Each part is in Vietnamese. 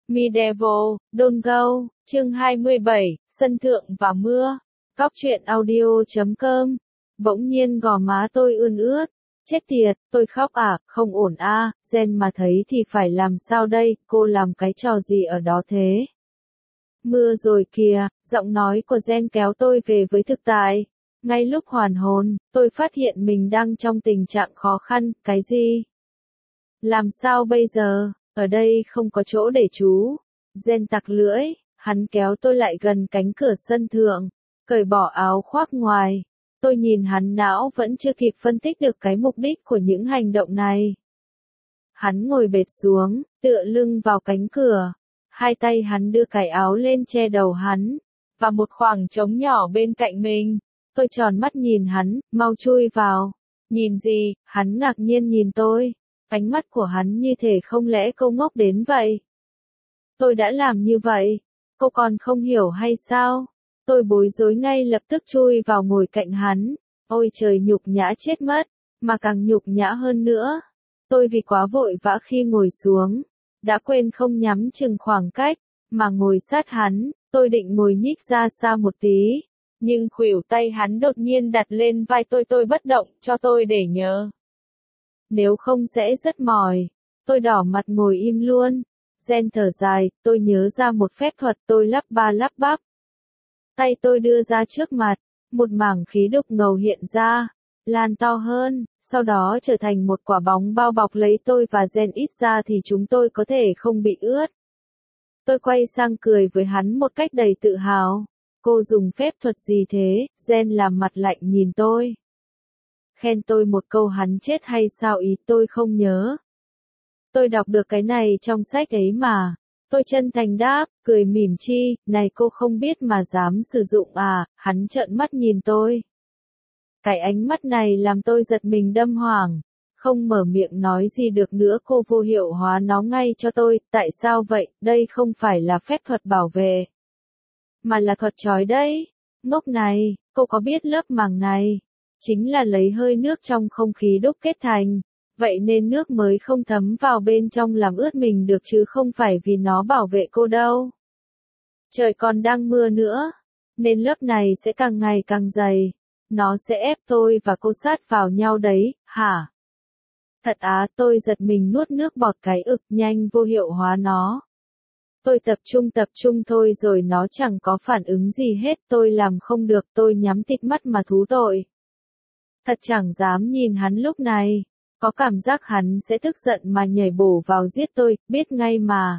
Medieval, Don't Go, chương 27, Sân Thượng và Mưa. Góc truyện audio.com. Bỗng nhiên gò má tôi ươn ướt. Chết tiệt, tôi khóc à, không ổn à, Jen mà thấy thì phải làm sao đây, cô làm cái trò gì ở đó thế? Mưa rồi kìa, giọng nói của Jen kéo tôi về với thực tại. Ngay lúc hoàn hồn, tôi phát hiện mình đang trong tình trạng khó khăn, cái gì? Làm sao bây giờ? Ở đây không có chỗ để trú. Jen tặc lưỡi, hắn kéo tôi lại gần cánh cửa sân thượng, cởi bỏ áo khoác ngoài. Tôi nhìn hắn, não vẫn chưa kịp phân tích được cái mục đích của những hành động này. Hắn ngồi bệt xuống, tựa lưng vào cánh cửa. Hai tay hắn đưa cái áo lên che đầu hắn, và một khoảng trống nhỏ bên cạnh mình. Tôi tròn mắt nhìn hắn, mau chui vào. Nhìn gì? Hắn ngạc nhiên nhìn tôi. Ánh mắt của hắn như thể không lẽ cô ngốc đến vậy. Tôi đã làm như vậy, cô còn không hiểu hay sao? Tôi bối rối ngay lập tức chui vào ngồi cạnh hắn. Ôi trời, nhục nhã chết mất, mà càng nhục nhã hơn nữa. Tôi vì quá vội vã khi ngồi xuống, đã quên không nhắm chừng khoảng cách, mà ngồi sát hắn. Tôi định ngồi nhích ra xa một tí, nhưng khuỷu tay hắn đột nhiên đặt lên vai tôi bất động, cho tôi để nhớ. Nếu không sẽ rất mỏi. Tôi đỏ mặt ngồi im luôn. Jen thở dài, tôi nhớ ra một phép thuật, tôi lắp ba lắp bắp. Tay tôi đưa ra trước mặt, một mảng khí đục ngầu hiện ra, lan to hơn, sau đó trở thành một quả bóng bao bọc lấy tôi và Jen, ít ra thì chúng tôi có thể không bị ướt. Tôi quay sang cười với hắn một cách đầy tự hào. Cô dùng phép thuật gì thế? Jen làm mặt lạnh nhìn tôi. Khen tôi một câu hắn chết hay sao ý, tôi không nhớ. Tôi đọc được cái này trong sách ấy mà. Tôi chân thành đáp, cười mỉm chi, này cô không biết mà dám sử dụng à? Hắn trợn mắt nhìn tôi. Cái ánh mắt này làm tôi giật mình đâm hoảng. Không mở miệng nói gì được nữa, cô vô hiệu hóa nó ngay cho tôi. Tại sao vậy? Đây không phải là phép thuật bảo vệ, mà là thuật trói đấy. Ngốc này, cô có biết lớp màng này chính là lấy hơi nước trong không khí đúc kết thành, vậy nên nước mới không thấm vào bên trong làm ướt mình được chứ không phải vì nó bảo vệ cô đâu. Trời còn đang mưa nữa, nên lớp này sẽ càng ngày càng dày. Nó sẽ ép tôi và cô sát vào nhau đấy, hả? Thật á, tôi giật mình nuốt nước bọt cái ực, nhanh vô hiệu hóa nó. Tôi tập trung thôi rồi nó chẳng có phản ứng gì hết, tôi làm không được, tôi nhắm tịt mắt mà thú tội. Thật chẳng dám nhìn hắn lúc này, có cảm giác hắn sẽ tức giận mà nhảy bổ vào giết tôi, biết ngay mà.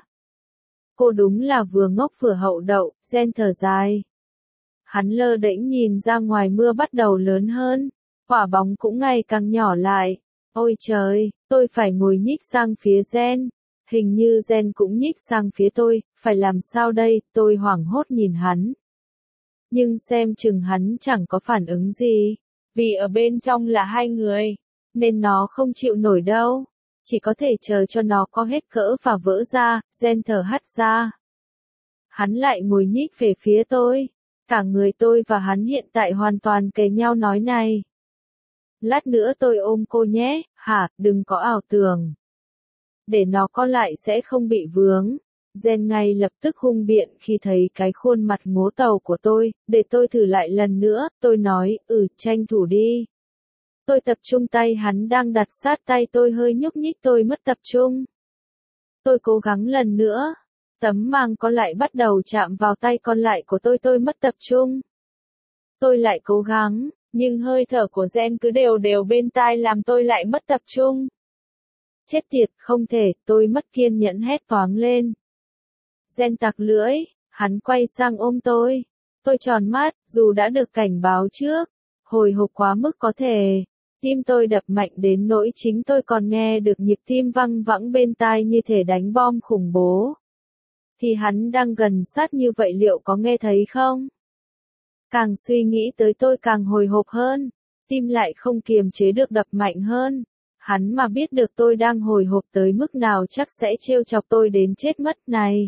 Cô đúng là vừa ngốc vừa hậu đậu, Jen thở dài. Hắn lơ đễnh nhìn ra ngoài, mưa bắt đầu lớn hơn, quả bóng cũng ngày càng nhỏ lại. Ôi trời, tôi phải ngồi nhích sang phía Jen. Hình như Jen cũng nhích sang phía tôi, phải làm sao đây, tôi hoảng hốt nhìn hắn. Nhưng xem chừng hắn chẳng có phản ứng gì, vì ở bên trong là hai người, nên nó không chịu nổi đâu. Chỉ có thể chờ cho nó có hết cỡ và vỡ ra. Jen thở hắt ra. Hắn lại ngồi nhích về phía tôi. Cả người tôi và hắn hiện tại hoàn toàn kề nhau, nói này. Lát nữa tôi ôm cô nhé, hả, đừng có ảo tưởng. Để nó co lại sẽ không bị vướng. Jen ngay lập tức hung biện khi thấy cái khuôn mặt ngố tàu của tôi, để tôi thử lại lần nữa, tôi nói, tranh thủ đi. Tôi tập trung, tay hắn đang đặt sát tay tôi hơi nhúc nhích, tôi mất tập trung. Tôi cố gắng lần nữa. Tấm màng co lại bắt đầu chạm vào tay còn lại của tôi mất tập trung. Tôi lại cố gắng, nhưng hơi thở của Jen cứ đều đều bên tai làm tôi lại mất tập trung. Chết tiệt, không thể, tôi mất kiên nhẫn hét toáng lên. Jen tặc lưỡi, hắn quay sang ôm tôi. Tôi tròn mắt, dù đã được cảnh báo trước, hồi hộp quá mức có thể. Tim tôi đập mạnh đến nỗi chính tôi còn nghe được nhịp tim văng vẳng bên tai như thể đánh bom khủng bố. Thì hắn đang gần sát như vậy, liệu có nghe thấy không? Càng suy nghĩ tới tôi càng hồi hộp hơn, tim lại không kiềm chế được đập mạnh hơn. Hắn mà biết được tôi đang hồi hộp tới mức nào chắc sẽ trêu chọc tôi đến chết mất này.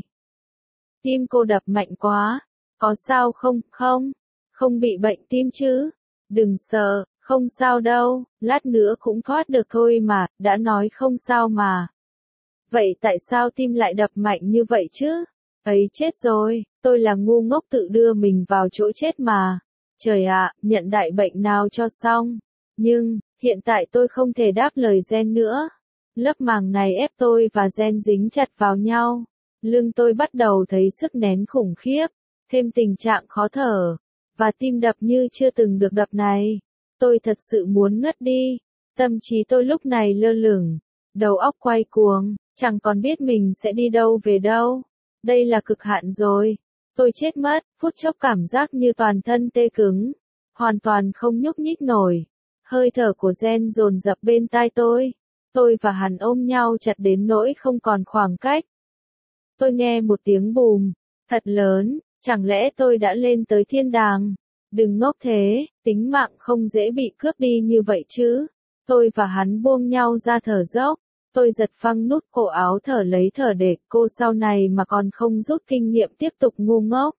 Tim cô đập mạnh quá, có sao không, không bị bệnh tim chứ? Đừng sợ, không sao đâu, lát nữa cũng thoát được thôi mà, đã nói không sao mà. Vậy tại sao tim lại đập mạnh như vậy chứ? Ấy chết rồi, tôi là ngu ngốc tự đưa mình vào chỗ chết mà. Trời ạ, nhận đại bệnh nào cho xong. Nhưng, hiện tại tôi không thể đáp lời gen nữa. Lớp màng này ép tôi và gen dính chặt vào nhau. Lưng tôi bắt đầu thấy sức nén khủng khiếp, thêm tình trạng khó thở, và tim đập như chưa từng được đập này. Tôi thật sự muốn ngất đi. Tâm trí tôi lúc này lơ lửng, đầu óc quay cuồng, chẳng còn biết mình sẽ đi đâu về đâu. Đây là cực hạn rồi. Tôi chết mất, phút chốc cảm giác như toàn thân tê cứng, hoàn toàn không nhúc nhích nổi. Hơi thở của gen dồn dập bên tai tôi. Tôi và hắn ôm nhau chặt đến nỗi không còn khoảng cách. Tôi nghe một tiếng bùm, thật lớn, chẳng lẽ tôi đã lên tới thiên đàng? Đừng ngốc thế, tính mạng không dễ bị cướp đi như vậy chứ. Tôi và hắn buông nhau ra thở dốc. Tôi giật phăng nút cổ áo thở lấy thở để cô sau này mà còn không rút kinh nghiệm tiếp tục ngu ngốc.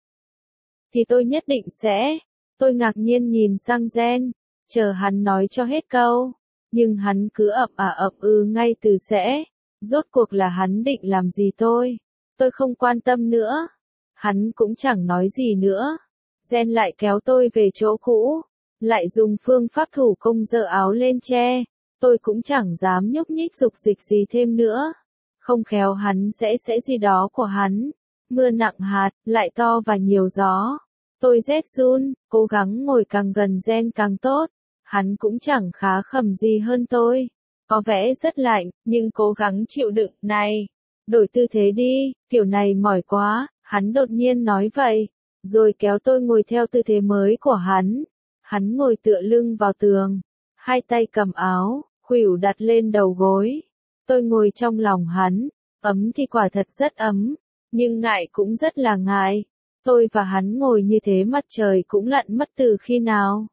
Thì tôi nhất định sẽ. Tôi ngạc nhiên nhìn sang gen, chờ hắn nói cho hết câu. Nhưng hắn cứ ậm ngay từ sẽ. Rốt cuộc là hắn định làm gì tôi? Tôi không quan tâm nữa. Hắn cũng chẳng nói gì nữa. Gen lại kéo tôi về chỗ cũ. Lại dùng phương pháp thủ công giơ áo lên che. Tôi cũng chẳng dám nhúc nhích dục dịch gì thêm nữa. Không khéo hắn sẽ gì đó của hắn. Mưa nặng hạt, lại to và nhiều gió. Tôi rét run, cố gắng ngồi càng gần gen càng tốt. Hắn cũng chẳng khá khẩm gì hơn tôi. Có vẻ rất lạnh, nhưng cố gắng chịu đựng. Này, đổi tư thế đi, kiểu này mỏi quá, hắn đột nhiên nói vậy. Rồi kéo tôi ngồi theo tư thế mới của hắn. Hắn ngồi tựa lưng vào tường, hai tay cầm áo, khuỷu đặt lên đầu gối. Tôi ngồi trong lòng hắn, ấm thì quả thật rất ấm, nhưng ngại cũng rất là ngại. Tôi và hắn ngồi như thế mặt trời cũng lặn mất từ khi nào.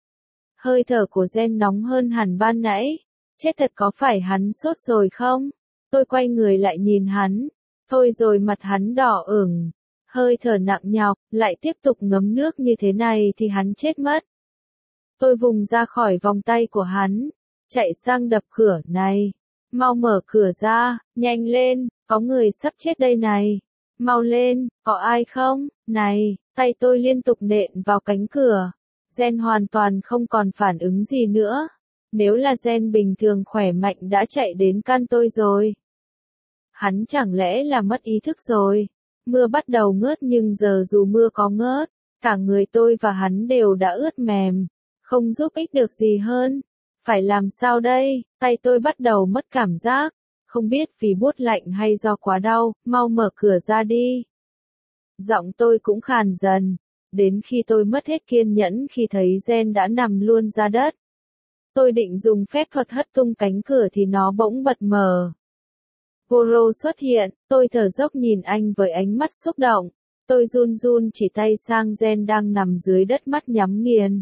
Hơi thở của gen nóng hơn hẳn ban nãy. Chết thật, có phải hắn sốt rồi không? Tôi quay người lại nhìn hắn. Thôi rồi mặt hắn đỏ ửng. Hơi thở nặng nhọc, lại tiếp tục ngấm nước như thế này thì hắn chết mất. Tôi vùng ra khỏi vòng tay của hắn, chạy sang đập cửa. Này, mau mở cửa ra, nhanh lên, có người sắp chết đây này. Mau lên, có ai không? Này, tay tôi liên tục nện vào cánh cửa. Gen hoàn toàn không còn phản ứng gì nữa. Nếu là gen bình thường khỏe mạnh đã chạy đến căn tôi rồi. Hắn chẳng lẽ là mất ý thức rồi? Mưa bắt đầu ngớt nhưng giờ dù mưa có ngớt, cả người tôi và hắn đều đã ướt mềm. Không giúp ích được gì hơn. Phải làm sao đây? Tay tôi bắt đầu mất cảm giác. Không biết vì buốt lạnh hay do quá đau, mau mở cửa ra đi. Giọng tôi cũng khàn dần. Đến khi tôi mất hết kiên nhẫn khi thấy gen đã nằm luôn ra đất. Tôi định dùng phép thuật hất tung cánh cửa thì nó bỗng bật mở. Goro xuất hiện, tôi thở dốc nhìn anh với ánh mắt xúc động. Tôi run run chỉ tay sang gen đang nằm dưới đất mắt nhắm nghiền.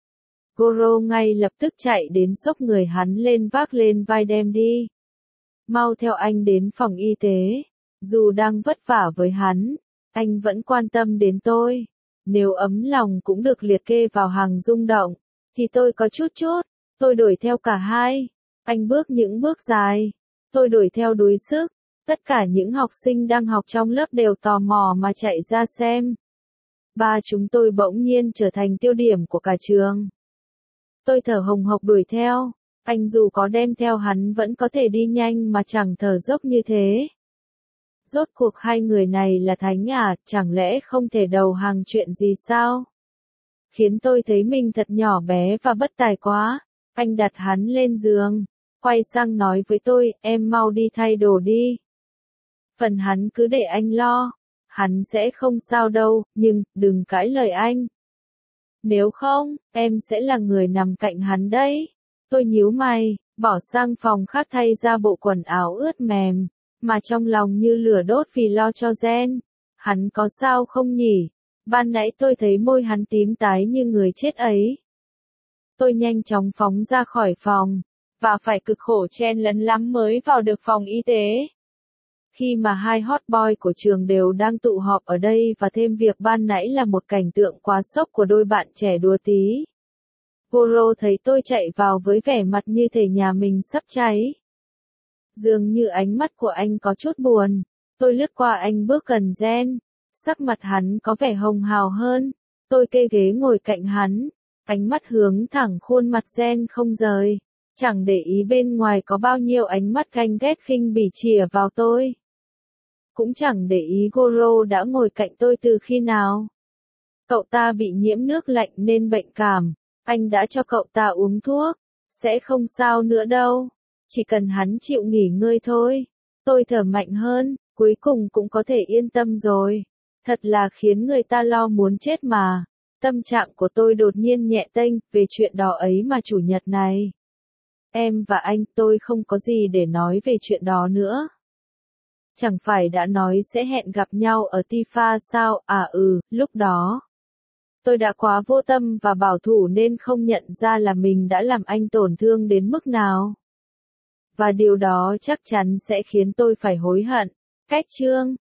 Goro ngay lập tức chạy đến xốc người hắn lên vác lên vai đem đi. Mau theo anh đến phòng y tế. Dù đang vất vả với hắn, anh vẫn quan tâm đến tôi. Nếu ấm lòng cũng được liệt kê vào hàng rung động, thì tôi có chút. Tôi đuổi theo cả hai. Anh bước những bước dài. Tôi đuổi theo đuối sức. Tất cả những học sinh đang học trong lớp đều tò mò mà chạy ra xem. Ba chúng tôi bỗng nhiên trở thành tiêu điểm của cả trường. Tôi thở hồng hộc đuổi theo. Anh dù có đem theo hắn vẫn có thể đi nhanh mà chẳng thở dốc như thế. Rốt cuộc hai người này là thánh à, chẳng lẽ không thể đầu hàng chuyện gì sao? Khiến tôi thấy mình thật nhỏ bé và bất tài quá. Anh đặt hắn lên giường, quay sang nói với tôi, em mau đi thay đồ đi. Phần hắn cứ để anh lo. Hắn sẽ không sao đâu, nhưng, đừng cãi lời anh. Nếu không, em sẽ là người nằm cạnh hắn đấy. Tôi nhíu mày, bỏ sang phòng khác thay ra bộ quần áo ướt mềm, mà trong lòng như lửa đốt vì lo cho gen. Hắn có sao không nhỉ? Ban nãy tôi thấy môi hắn tím tái như người chết ấy. Tôi nhanh chóng phóng ra khỏi phòng, và phải cực khổ chen lấn lắm mới vào được phòng y tế. Khi mà hai hot boy của trường đều đang tụ họp ở đây và thêm việc ban nãy là một cảnh tượng quá sốc của đôi bạn trẻ đùa tí. Goro thấy tôi chạy vào với vẻ mặt như thể nhà mình sắp cháy. Dường như ánh mắt của anh có chút buồn. Tôi lướt qua anh bước gần Gen. Sắc mặt hắn có vẻ hồng hào hơn. Tôi kê ghế ngồi cạnh hắn. Ánh mắt hướng thẳng khuôn mặt Gen không rời. Chẳng để ý bên ngoài có bao nhiêu ánh mắt ganh ghét khinh bỉ chìa vào tôi. Cũng chẳng để ý Goro đã ngồi cạnh tôi từ khi nào. Cậu ta bị nhiễm nước lạnh nên bệnh cảm. Anh đã cho cậu ta uống thuốc. Sẽ không sao nữa đâu. Chỉ cần hắn chịu nghỉ ngơi thôi. Tôi thở mạnh hơn, cuối cùng cũng có thể yên tâm rồi. Thật là khiến người ta lo muốn chết mà. Tâm trạng của tôi đột nhiên nhẹ tênh về chuyện đó ấy mà chủ nhật này. Em và anh, tôi không có gì để nói về chuyện đó nữa. Chẳng phải đã nói sẽ hẹn gặp nhau ở Tifa sao? À lúc đó. Tôi đã quá vô tâm và bảo thủ nên không nhận ra là mình đã làm anh tổn thương đến mức nào. Và điều đó chắc chắn sẽ khiến tôi phải hối hận. Cách chương